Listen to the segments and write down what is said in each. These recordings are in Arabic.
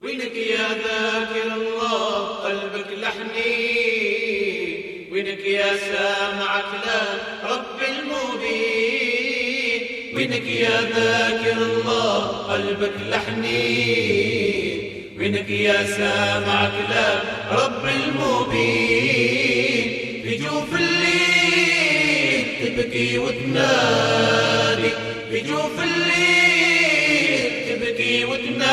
وينك يا ذاكر الله قلبك لحنين، وينك يا سامع كلام رب المبين، وينك يا ذاكر الله قلبك لحنين، وينك يا سامع كلام رب المبين. في جوف الليل تبكي وتنادي، في جوف الليل تبكي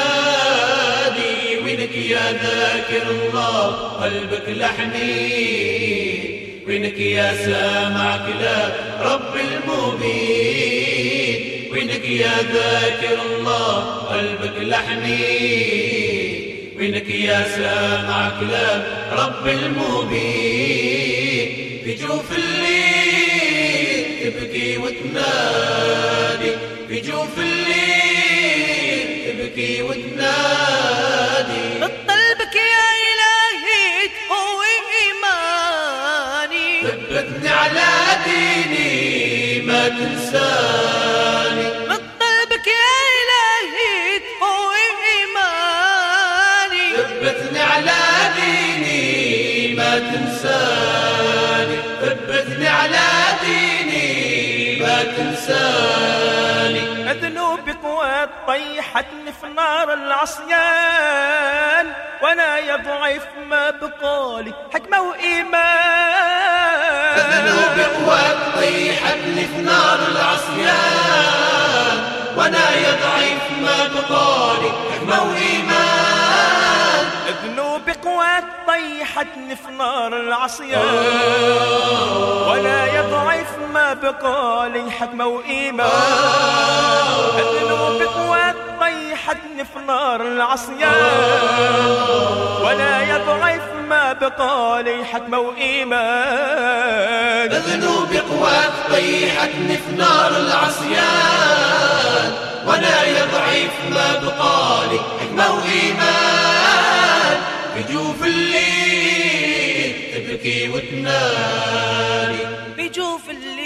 وتنادي، وينك يا ذاكر الله قلبك لحنين، وينك يا سامع كلام رب المبين، وينك يا ذاكر الله قلبك لحنين، وينك يا سامع كلام رب المبين. في جوف الليل تبكي وتنادي، في جوف الليل تبكي وتنادي، بطلبك يا إلهي تقوي إيماني، ثبتني على ديني ما تنساني، بطلبك يا إلهي تقوي إيماني، ثبتني على ديني ما تنساني، ثبتني على ديني ما تنساني. ذنوبك وطيحتني في نار العصيان، وانا يا ضعيف ما بقالي حكمة وإيمان. ذنوبك وطيحتني في نار العصيان، وانا يا ضعيف ما بقالي حكمة وإيمان. ذنوبك وطيحتني في نار العصيان، وانا يا ضعيف ما بقالي حكمة وإيمان. ذنوبك وطيحتني في نار العصيان، وانا يا ضعيف ما بقالي حكمة وإيمان. ذنوبك وطيحتني في نار العصيان، وانا يا ضعيف ما بقالي حكمة وإيمان. في جوف الليل تبكي وتنادي، في جوف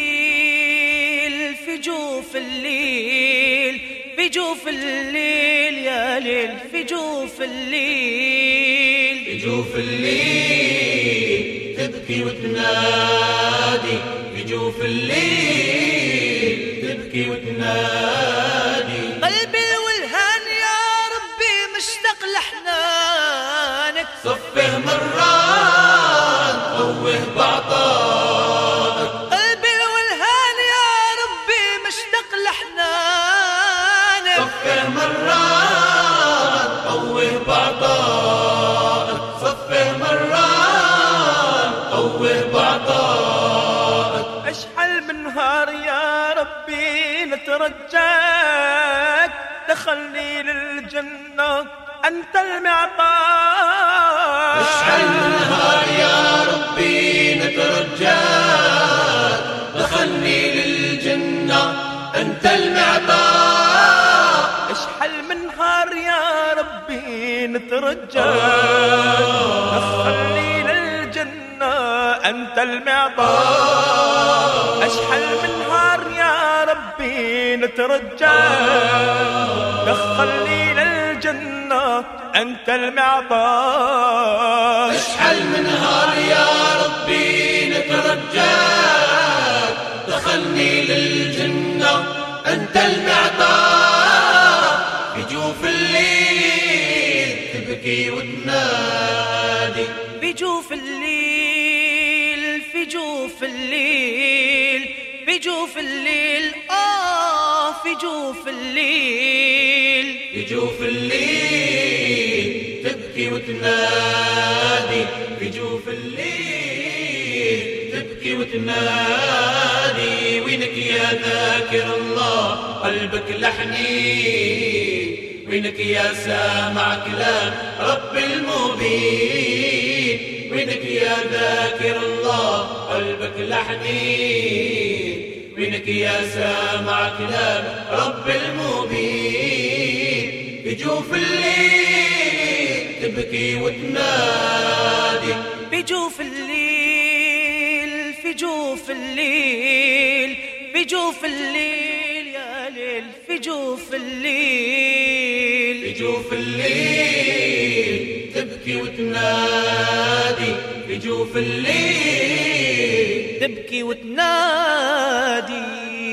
الليل، في جوف الليل، في جوف الليل يا ليل، في جوف الليل، في جوف الليل تبكي وتنادي، في جوف الليل تبكي وتنادي. قلبي الولهان يا ربي مشتاق لحنانك، صفه مرات قوه بعطائك، قلبي الولهان يا ربي مشتاق لحنانك، صفه مرات قوه بعطائك، صفه مرات قوه بعطائك. اشحال من نهار يا ربي نترجاك، دخلني للجنة أنت المعطاء. اشحال من نهار يا ربي نترجاك، دخلني للجنة أنت المعطاء. اشحال من نهار يا ربي نترجاك، دخلني للجنة أنت المعطاء. اشحال من نهار يا ربي نترجاك، دخلني للجنة أنت المعطاء. اشحال من نهار يا ربي نترجاك، دخلني للجنة أنت المعطاء. في جوف الليل تبكي وتنادي، في جوف الليل، في جوف الليل، في جوف الليل، في جوف الليل، في جوف الليل تبكي وتنادي، في جوف الليل تبكي وتنادي. وينك يا ذاكر الله قلبك لحنين، وينك يا سامع كلام رب المبين، وينك يا ذاكر الله قلبك لحنين، وينك يا سامع كلام رب المبين. في جوف الليل تبكي وتنادي، في جوف الليل، في جوف الليل، في جوف الليل يا ليل، في جوف الليل، في جوف الليل تبكي وتنادي في جوف الليل، تبكي وتنادي.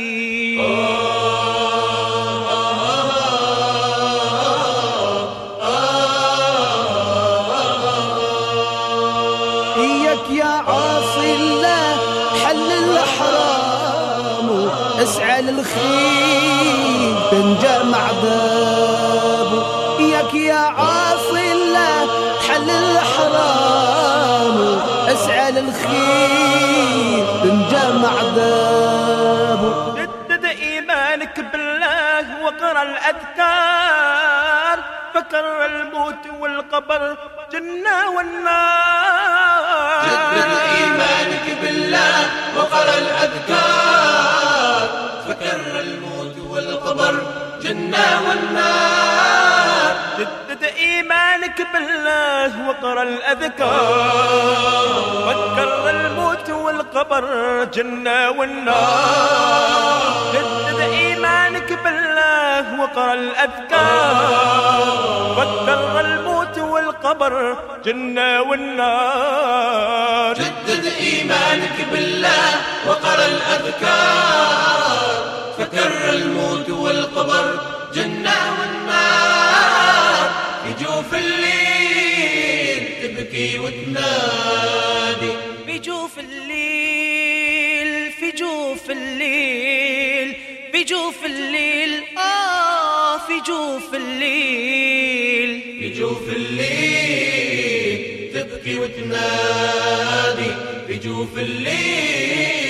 إياك يا عاصي الله حل الحرام، اسعى للخير تنجمع بابه. إياك يا عاصي الله حل الحرام، اسعى للخير تنجمع بابه. جدد إيمانك بالله وقرأ الأذكار، فكر الموت والقبر جنة والنار. جدد إيمانك بالله وقرأ الأذكار، فكر الموت والقبر جنة والنار. جدد إيمانك بالله وقرأ الأذكار، فكر الموت والقبر جنة والنار. جدد إيمانك بالله وقرأ الأذكار، فكر الموت والقبر جنة والنار. جدد إيمانك بالله وقرأ الأذكار، فكر الموت والقبر جنة والنار. في جوف الليل تبكي وتنادي، في جوف الليل، في جوف الليل، في جوف الليل، في جوف الليل، في جوف الليل تبكي وتنادي، في جوف الليل